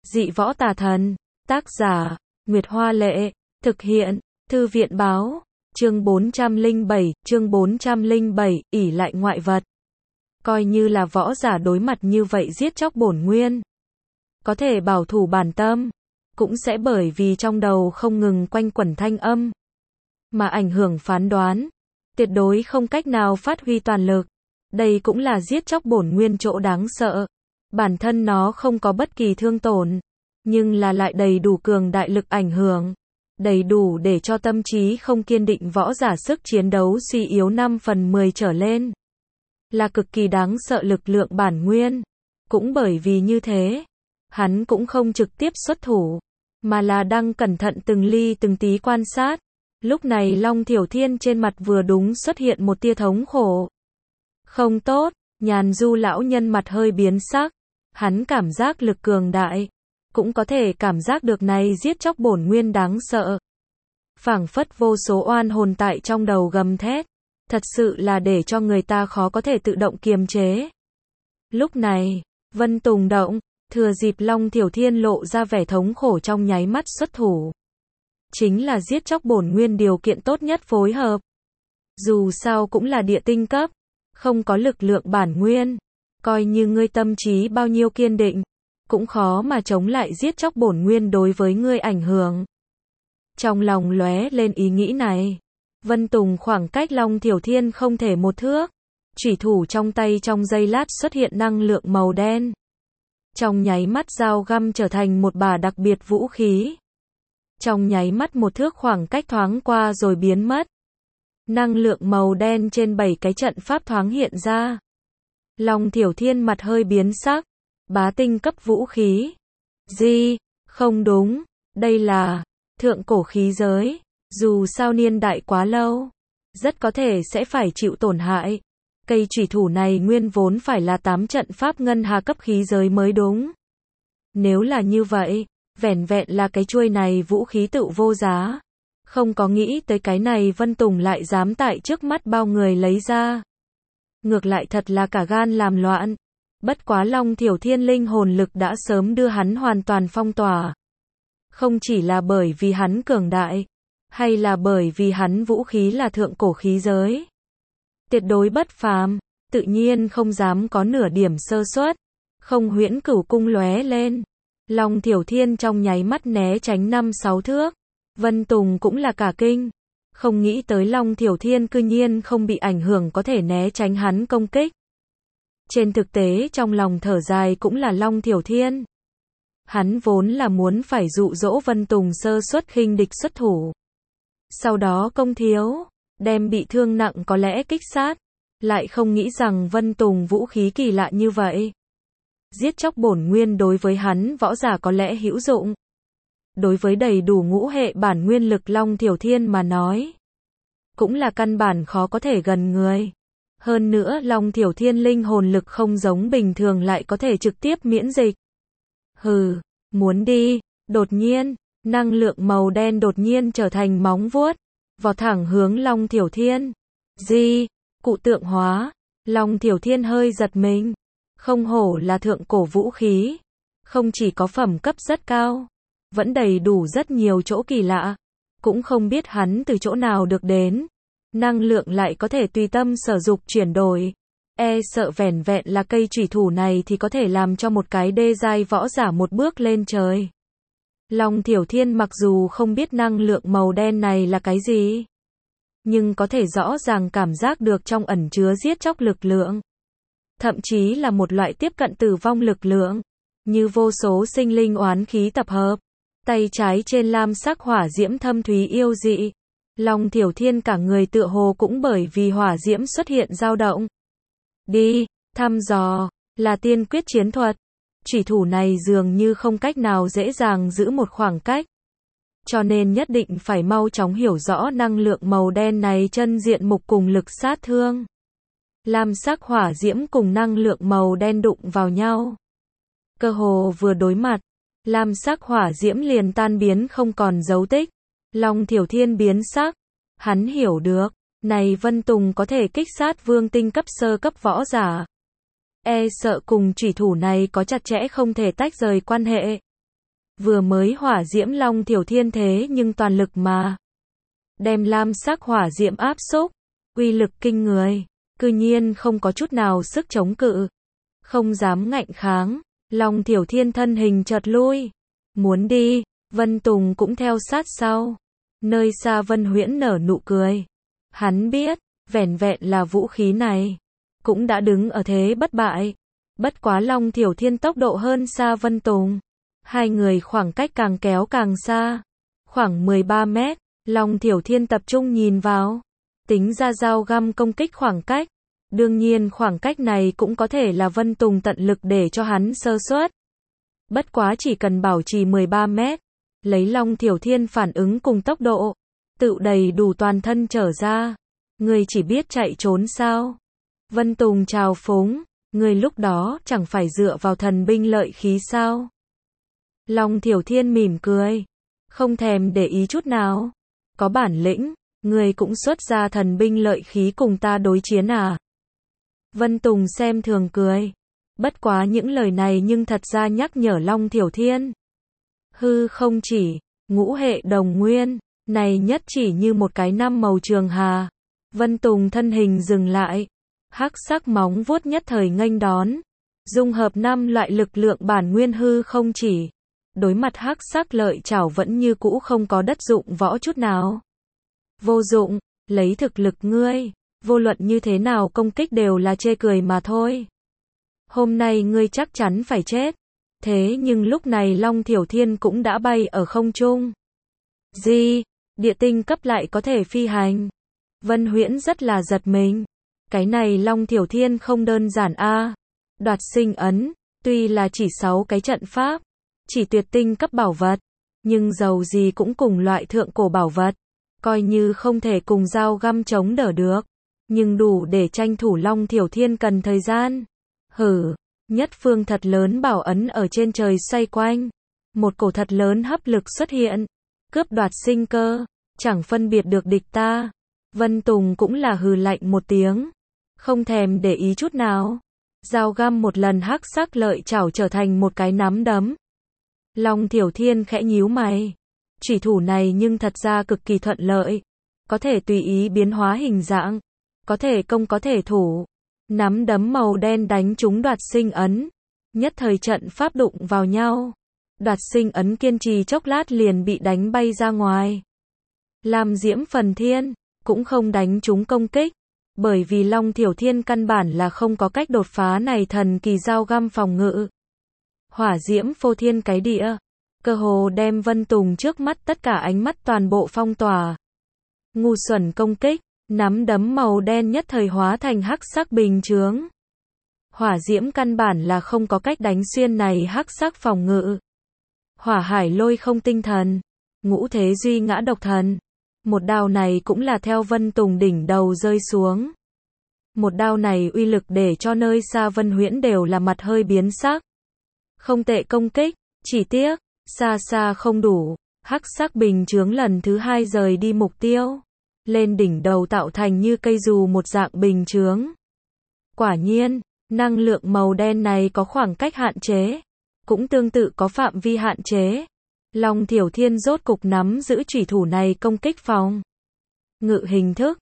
Dị võ tà thần. Tác giả, Nguyệt Hoa Lệ. Thực hiện, Thư viện Báo. Chương 407, ỷ lại ngoại vật. Coi như là võ giả đối mặt như vậy giết chóc bổn nguyên. Có thể bảo thủ bản tâm. Cũng sẽ bởi vì trong đầu không ngừng quanh quẩn thanh âm. Mà ảnh hưởng phán đoán. Tuyệt đối không cách nào phát huy toàn lực. Đây cũng là giết chóc bổn nguyên chỗ đáng sợ. Bản thân nó không có bất kỳ thương tổn. Nhưng là lại đầy đủ cường đại lực ảnh hưởng. Đầy đủ để cho tâm trí không kiên định võ giả sức chiến đấu suy yếu 5/10 trở lên. Là cực kỳ đáng sợ lực lượng bản nguyên. Cũng bởi vì như thế, hắn cũng không trực tiếp xuất thủ, mà là đang cẩn thận từng ly từng tí quan sát. Lúc này Long Thiểu Thiên trên mặt vừa đúng xuất hiện một tia thống khổ. Không tốt, Nhàn Du lão nhân mặt hơi biến sắc. Hắn cảm giác lực cường đại. Cũng có thể cảm giác được này giết chóc bổn nguyên đáng sợ. Phảng phất vô số oan hồn tại trong đầu gầm thét. Thật sự là để cho người ta khó có thể tự động kiềm chế. Lúc này, Vân Tùng động, thừa dịp Long Thiểu Thiên lộ ra vẻ thống khổ trong nháy mắt xuất thủ. Chính là giết chóc bổn nguyên điều kiện tốt nhất phối hợp. Dù sao cũng là địa tinh cấp, không có lực lượng bản nguyên. Coi như ngươi tâm trí bao nhiêu kiên định, cũng khó mà chống lại giết chóc bổn nguyên đối với ngươi ảnh hưởng. Trong lòng lóe lên ý nghĩ này, Vân Tùng khoảng cách Long Thiểu Thiên không thể một thước. Chủy thủ trong tay trong giây lát xuất hiện năng lượng màu đen. Trong nháy mắt dao găm trở thành một bả đặc biệt vũ khí. Trong nháy mắt một thước khoảng cách thoáng qua rồi biến mất. Năng lượng màu đen trên 7 cái trận pháp thoáng hiện ra. Long Thiểu Thiên mặt hơi biến sắc. Bá tinh cấp vũ khí. Gì? Không đúng. Đây là thượng cổ khí giới. Dù sao niên đại quá lâu, rất có thể sẽ phải chịu tổn hại. Cây chủy thủ này nguyên vốn phải là 8 trận pháp ngân hà cấp khí giới mới đúng. Nếu là như vậy, vẻn vẹn là cái chuôi này vũ khí tự vô giá. Không có nghĩ tới cái này Vân Tùng lại dám tại trước mắt bao người lấy ra. Ngược lại thật là cả gan làm loạn. Bất quá Long Thiểu Thiên linh hồn lực đã sớm đưa hắn hoàn toàn phong tỏa. Không chỉ là bởi vì hắn cường đại, hay là bởi vì hắn vũ khí là thượng cổ khí giới. Tuyệt đối bất phàm, tự nhiên không dám có nửa điểm sơ suất. Không huyễn cửu cung lóe lên. Long Thiểu Thiên trong nháy mắt né tránh 5-6 thước. Vân Tùng cũng là cả kinh. Không nghĩ tới Long Thiểu Thiên cư nhiên không bị ảnh hưởng có thể né tránh hắn công kích. Trên thực tế trong lòng thở dài cũng là Long Thiểu Thiên. Hắn vốn là muốn phải dụ dỗ Vân Tùng sơ suất khinh địch xuất thủ. Sau đó công thiếu, đem bị thương nặng có lẽ kích sát. Lại không nghĩ rằng Vân Tùng vũ khí kỳ lạ như vậy. Giết chóc bổn nguyên đối với hắn võ giả có lẽ hữu dụng. Đối với đầy đủ ngũ hệ bản nguyên lực Long Thiểu Thiên mà nói, cũng là căn bản khó có thể gần người. Hơn nữa Long Thiểu Thiên linh hồn lực không giống bình thường lại có thể trực tiếp miễn dịch. Hừ, muốn đi. Đột nhiên, năng lượng màu đen đột nhiên trở thành móng vuốt, vọt thẳng hướng Long Thiểu Thiên. Gì? Cụ tượng hóa. Long Thiểu Thiên hơi giật mình. Không hổ là thượng cổ vũ khí. Không chỉ có phẩm cấp rất cao, vẫn đầy đủ rất nhiều chỗ kỳ lạ. Cũng không biết hắn từ chỗ nào được đến. Năng lượng lại có thể tùy tâm sở dục chuyển đổi. E sợ vẻn vẹn là cây chủy thủ này thì có thể làm cho một cái đê giai võ giả một bước lên trời. Long Thiểu Thiên mặc dù không biết năng lượng màu đen này là cái gì, nhưng có thể rõ ràng cảm giác được trong ẩn chứa giết chóc lực lượng. Thậm chí là một loại tiếp cận tử vong lực lượng. Như vô số sinh linh oán khí tập hợp. Tay trái trên lam sắc hỏa diễm thâm thúy yêu dị. Long Thiểu Thiên cả người tựa hồ cũng bởi vì hỏa diễm xuất hiện dao động. Đi, thăm dò, là tiên quyết chiến thuật. Chủy thủ này dường như không cách nào dễ dàng giữ một khoảng cách. Cho nên nhất định phải mau chóng hiểu rõ năng lượng màu đen này chân diện mục cùng lực sát thương. Lam sắc hỏa diễm cùng năng lượng màu đen đụng vào nhau. Cơ hồ vừa đối mặt, lam sắc hỏa diễm liền tan biến không còn dấu tích. Long Thiểu Thiên biến sắc. Hắn hiểu được, này Vân Tùng có thể kích sát vương tinh cấp sơ cấp võ giả. E sợ cùng chủy thủ này có chặt chẽ không thể tách rời quan hệ. Vừa mới hỏa diễm Long Thiểu Thiên thế nhưng toàn lực mà đem lam sắc hỏa diễm áp xúc, uy lực kinh người, cư nhiên không có chút nào sức chống cự, không dám ngạnh kháng. Long Thiểu Thiên thân hình chợt lui, muốn đi, Vân Tùng cũng theo sát sau. Nơi xa Vân Huyễn nở nụ cười. Hắn biết, vẻn vẹn là vũ khí này, cũng đã đứng ở thế bất bại. Bất quá Long Thiểu Thiên tốc độ hơn xa Vân Tùng. Hai người khoảng cách càng kéo càng xa. Khoảng 13 mét, Long Thiểu Thiên tập trung nhìn vào. Tính ra dao găm công kích khoảng cách. Đương nhiên khoảng cách này cũng có thể là Vân Tùng tận lực để cho hắn sơ suất. Bất quá chỉ cần bảo trì 13 mét, lấy Long Thiểu Thiên phản ứng cùng tốc độ, tự đầy đủ toàn thân trở ra. Người chỉ biết chạy trốn sao? Vân Tùng chào phúng, người lúc đó chẳng phải dựa vào thần binh lợi khí sao? Long Thiểu Thiên mỉm cười, không thèm để ý chút nào. Có bản lĩnh, người cũng xuất ra thần binh lợi khí cùng ta đối chiến à? Vân Tùng xem thường cười. Bất quá những lời này nhưng thật ra nhắc nhở Long Thiểu Thiên. Hư không chỉ, ngũ hệ đồng nguyên, này nhất chỉ như một cái năm màu trường hà. Vân Tùng thân hình dừng lại, hắc sắc móng vuốt nhất thời nghênh đón, dung hợp 5 loại lực lượng bản nguyên hư không chỉ. Đối mặt hắc sắc lợi chảo vẫn như cũ không có đất dụng võ chút nào. Vô dụng, lấy thực lực ngươi, vô luận như thế nào công kích đều là chê cười mà thôi. Hôm nay ngươi chắc chắn phải chết. Thế nhưng lúc này Long Thiểu Thiên cũng đã bay ở không trung. Gì? Địa tinh cấp lại có thể phi hành? Vân Huyễn rất là giật mình. Cái này Long Thiểu Thiên không đơn giản a. Đoạt sinh ấn, tuy là chỉ 6 cái trận pháp, chỉ tuyệt tinh cấp bảo vật, nhưng dầu gì cũng cùng loại thượng cổ bảo vật, coi như không thể cùng dao găm chống đỡ được, nhưng đủ để tranh thủ Long Thiểu Thiên cần thời gian. Hử, nhất phương thật lớn bảo ấn ở trên trời xoay quanh, một cổ thật lớn hấp lực xuất hiện, cướp đoạt sinh cơ, chẳng phân biệt được địch ta. Vân Tùng cũng là hừ lạnh một tiếng, không thèm để ý chút nào. Dao găm một lần hắc sắc lợi chảo trở thành một cái nắm đấm. Long Thiểu Thiên khẽ nhíu mày. Chủy thủ này nhưng thật ra cực kỳ thuận lợi, có thể tùy ý biến hóa hình dạng, có thể công có thể thủ. Nắm đấm màu đen đánh trúng đoạt sinh ấn, nhất thời trận pháp đụng vào nhau. Đoạt sinh ấn kiên trì chốc lát liền bị đánh bay ra ngoài. Lam diễm phần thiên cũng không đánh trúng công kích, bởi vì Long Thiểu Thiên căn bản là không có cách đột phá này thần kỳ dao găm phòng ngự. Hỏa diễm phô thiên cái địa, cơ hồ đem Vân Tùng trước mắt tất cả ánh mắt toàn bộ phong tỏa. Ngu xuẩn công kích, nắm đấm màu đen nhất thời hóa thành hắc sắc bình chướng. Hỏa diễm căn bản là không có cách đánh xuyên này hắc sắc phòng ngự. Hỏa hải lôi không tinh thần, ngũ thế duy ngã độc thần. Một đao này cũng là theo Vân Tùng đỉnh đầu rơi xuống. Một đao này uy lực để cho nơi xa Vân Huyễn đều là mặt hơi biến sắc. Không tệ công kích, chỉ tiếc, xa xa không đủ. Hắc sắc bình chướng lần thứ 2 rời đi mục tiêu. Lên đỉnh đầu tạo thành như cây dù một dạng bình chướng. Quả nhiên, năng lượng màu đen này có khoảng cách hạn chế, cũng tương tự có phạm vi hạn chế. Long Thiểu Thiên rốt cục nắm giữ chủy thủ này công kích phòng ngự hình thức,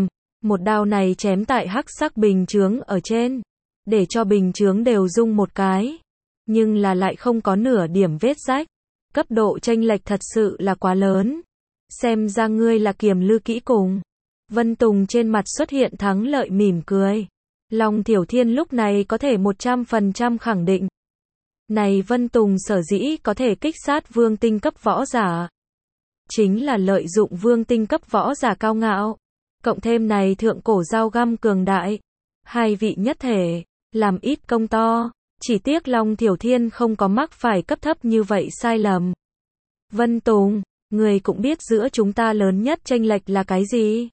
một đao này chém tại hắc sắc bình chướng ở trên, để cho bình chướng đều rung một cái, nhưng là lại không có nửa điểm vết rách. Cấp độ chênh lệch thật sự là quá lớn. Xem ra ngươi là kiềm lư kỹ cùng. Vân Tùng trên mặt xuất hiện thắng lợi mỉm cười. Long Thiểu Thiên lúc này có thể 100% khẳng định. Này Vân Tùng sở dĩ có thể kích sát vương tinh cấp võ giả, chính là lợi dụng vương tinh cấp võ giả cao ngạo, cộng thêm này thượng cổ dao găm cường đại. Hai vị nhất thể, làm ít công to. Chỉ tiếc Long Thiểu Thiên không có mắc phải cấp thấp như vậy sai lầm. Vân Tùng, người cũng biết giữa chúng ta lớn nhất chênh lệch là cái gì?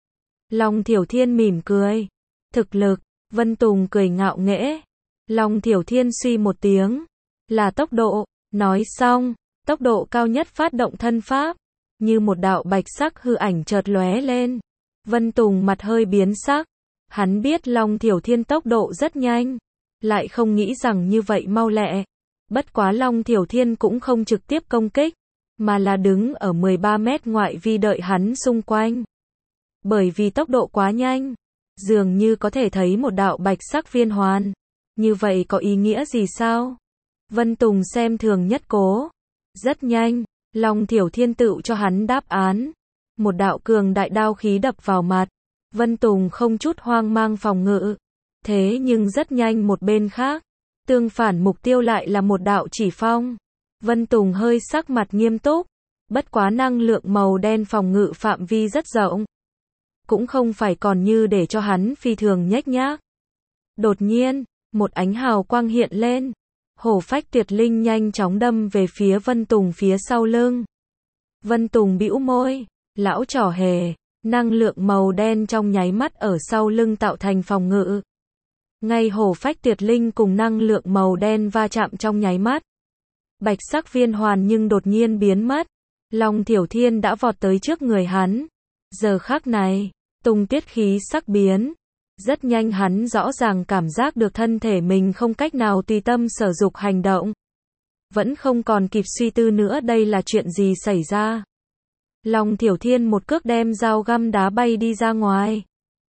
Long Thiểu Thiên mỉm cười. Thực lực, Vân Tùng cười ngạo nghễ. Long Thiểu Thiên suy một tiếng. Là tốc độ. Nói xong, tốc độ cao nhất phát động thân pháp. Như một đạo bạch sắc hư ảnh chợt lóe lên. Vân Tùng mặt hơi biến sắc. Hắn biết Long Thiểu Thiên tốc độ rất nhanh, lại không nghĩ rằng như vậy mau lẹ. Bất quá Long Thiểu Thiên cũng không trực tiếp công kích, mà là đứng ở 13 mét ngoại vi đợi hắn xung quanh. Bởi vì tốc độ quá nhanh, dường như có thể thấy một đạo bạch sắc viên hoàn. Như vậy có ý nghĩa gì sao? Vân Tùng xem thường nhất cố. Rất nhanh, Long Thiểu Thiên tự cho hắn đáp án. Một đạo cường đại đao khí đập vào mặt. Vân Tùng không chút hoang mang phòng ngự. Thế nhưng rất nhanh một bên khác, tương phản mục tiêu lại là một đạo chỉ phong. Vân Tùng hơi sắc mặt nghiêm túc. Bất quá năng lượng màu đen phòng ngự phạm vi rất rộng. Cũng không phải còn như để cho hắn phi thường nhếch nhác. Đột nhiên, một ánh hào quang hiện lên. Hổ phách tuyệt linh nhanh chóng đâm về phía Vân Tùng phía sau lưng. Vân Tùng bĩu môi, lão trò hề, năng lượng màu đen trong nháy mắt ở sau lưng tạo thành phòng ngự. Ngay hổ phách tuyệt linh cùng năng lượng màu đen va chạm trong nháy mắt. Bạch sắc viên hoàn nhưng đột nhiên biến mất. Long Thiểu Thiên đã vọt tới trước người hắn. Giờ khắc này, Tùng tiết khí sắc biến. Rất nhanh hắn rõ ràng cảm giác được thân thể mình không cách nào tùy tâm sở dục hành động. Vẫn không còn kịp suy tư nữa đây là chuyện gì xảy ra. Long Thiểu Thiên một cước đem dao găm đá bay đi ra ngoài.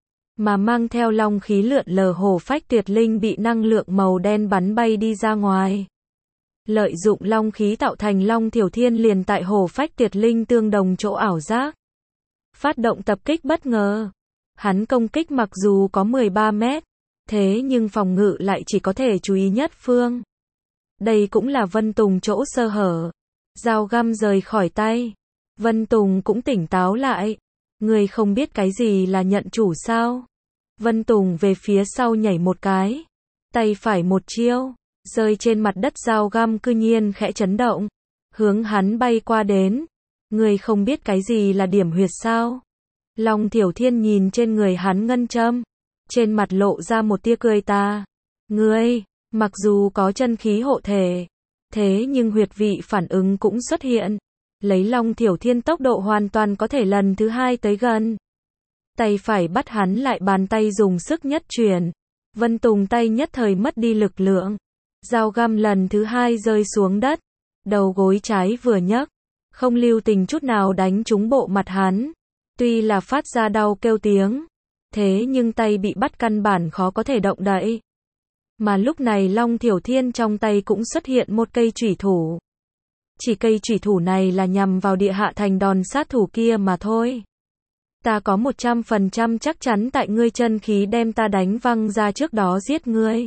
Mà mang theo long khí lượn lờ hổ phách tuyệt linh bị năng lượng màu đen bắn bay đi ra ngoài. Lợi dụng long khí tạo thành Long Thiểu Thiên liền tại hổ phách tuyệt linh tương đồng chỗ ảo giác. Phát động tập kích bất ngờ. Hắn công kích mặc dù có 13 mét, thế nhưng phòng ngự lại chỉ có thể chú ý nhất phương. Đây cũng là Vân Tùng chỗ sơ hở. Dao găm rời khỏi tay. Vân Tùng cũng tỉnh táo lại. Người không biết cái gì là nhận chủ sao? Vân Tùng về phía sau nhảy một cái. Tay phải một chiêu. Rơi trên mặt đất dao găm cư nhiên khẽ chấn động. Hướng hắn bay qua đến. Người không biết cái gì là điểm huyệt sao? Long Thiểu Thiên nhìn trên người hắn ngân châm. Trên mặt lộ ra một tia cười ta. Ngươi, mặc dù có chân khí hộ thể, thế nhưng huyệt vị phản ứng cũng xuất hiện. Lấy Long Thiểu Thiên tốc độ hoàn toàn có thể lần thứ hai tới gần. Tay phải bắt hắn lại bàn tay dùng sức nhất chuyển. Vân Tùng tay nhất thời mất đi lực lượng. Dao găm lần thứ hai rơi xuống đất. Đầu gối trái vừa nhấc. Không lưu tình chút nào đánh trúng bộ mặt hắn. Tuy là phát ra đau kêu tiếng. Thế nhưng tay bị bắt căn bản khó có thể động đậy. Mà lúc này Long Thiểu Thiên trong tay cũng xuất hiện một cây chủy thủ. Chỉ cây chủy thủ này là nhằm vào địa hạ thành đòn sát thủ kia mà thôi. Ta có 100% chắc chắn tại ngươi chân khí đem ta đánh văng ra trước đó giết ngươi.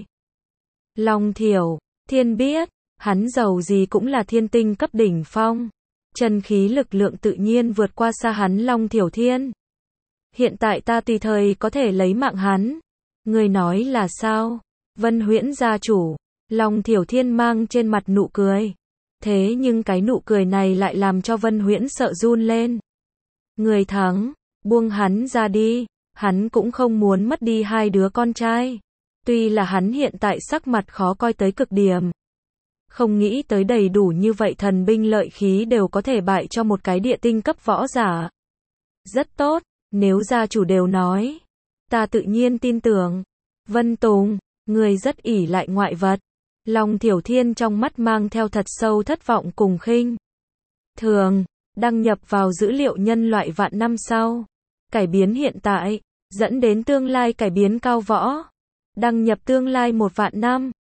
Long Thiểu Thiên biết, hắn giàu gì cũng là thiên tinh cấp đỉnh phong. Chân khí lực lượng tự nhiên vượt qua xa hắn Long Thiểu Thiên. Hiện tại ta tùy thời có thể lấy mạng hắn. Ngươi nói là sao? Vân Huyễn gia chủ. Long Thiểu Thiên mang trên mặt nụ cười. Thế nhưng cái nụ cười này lại làm cho Vân Huyễn sợ run lên. Người thắng, buông hắn ra đi. Hắn cũng không muốn mất đi hai đứa con trai. Tuy là hắn hiện tại sắc mặt khó coi tới cực điểm. Không nghĩ tới đầy đủ như vậy thần binh lợi khí đều có thể bại cho một cái địa tinh cấp võ giả. Rất tốt, nếu gia chủ đều nói. Ta tự nhiên tin tưởng. Vân Tùng, người rất ỷ lại ngoại vật. Long Thiểu Thiên trong mắt mang theo thật sâu thất vọng cùng khinh thường. Đăng nhập vào dữ liệu nhân loại vạn năm sau. Cải biến hiện tại, dẫn đến tương lai cải biến cao võ. Đăng nhập tương lai 1 vạn năm.